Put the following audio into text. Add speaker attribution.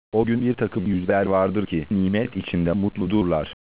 Speaker 1: O gün bir takım yüzler vardır ki nimet içinde mutludurlar.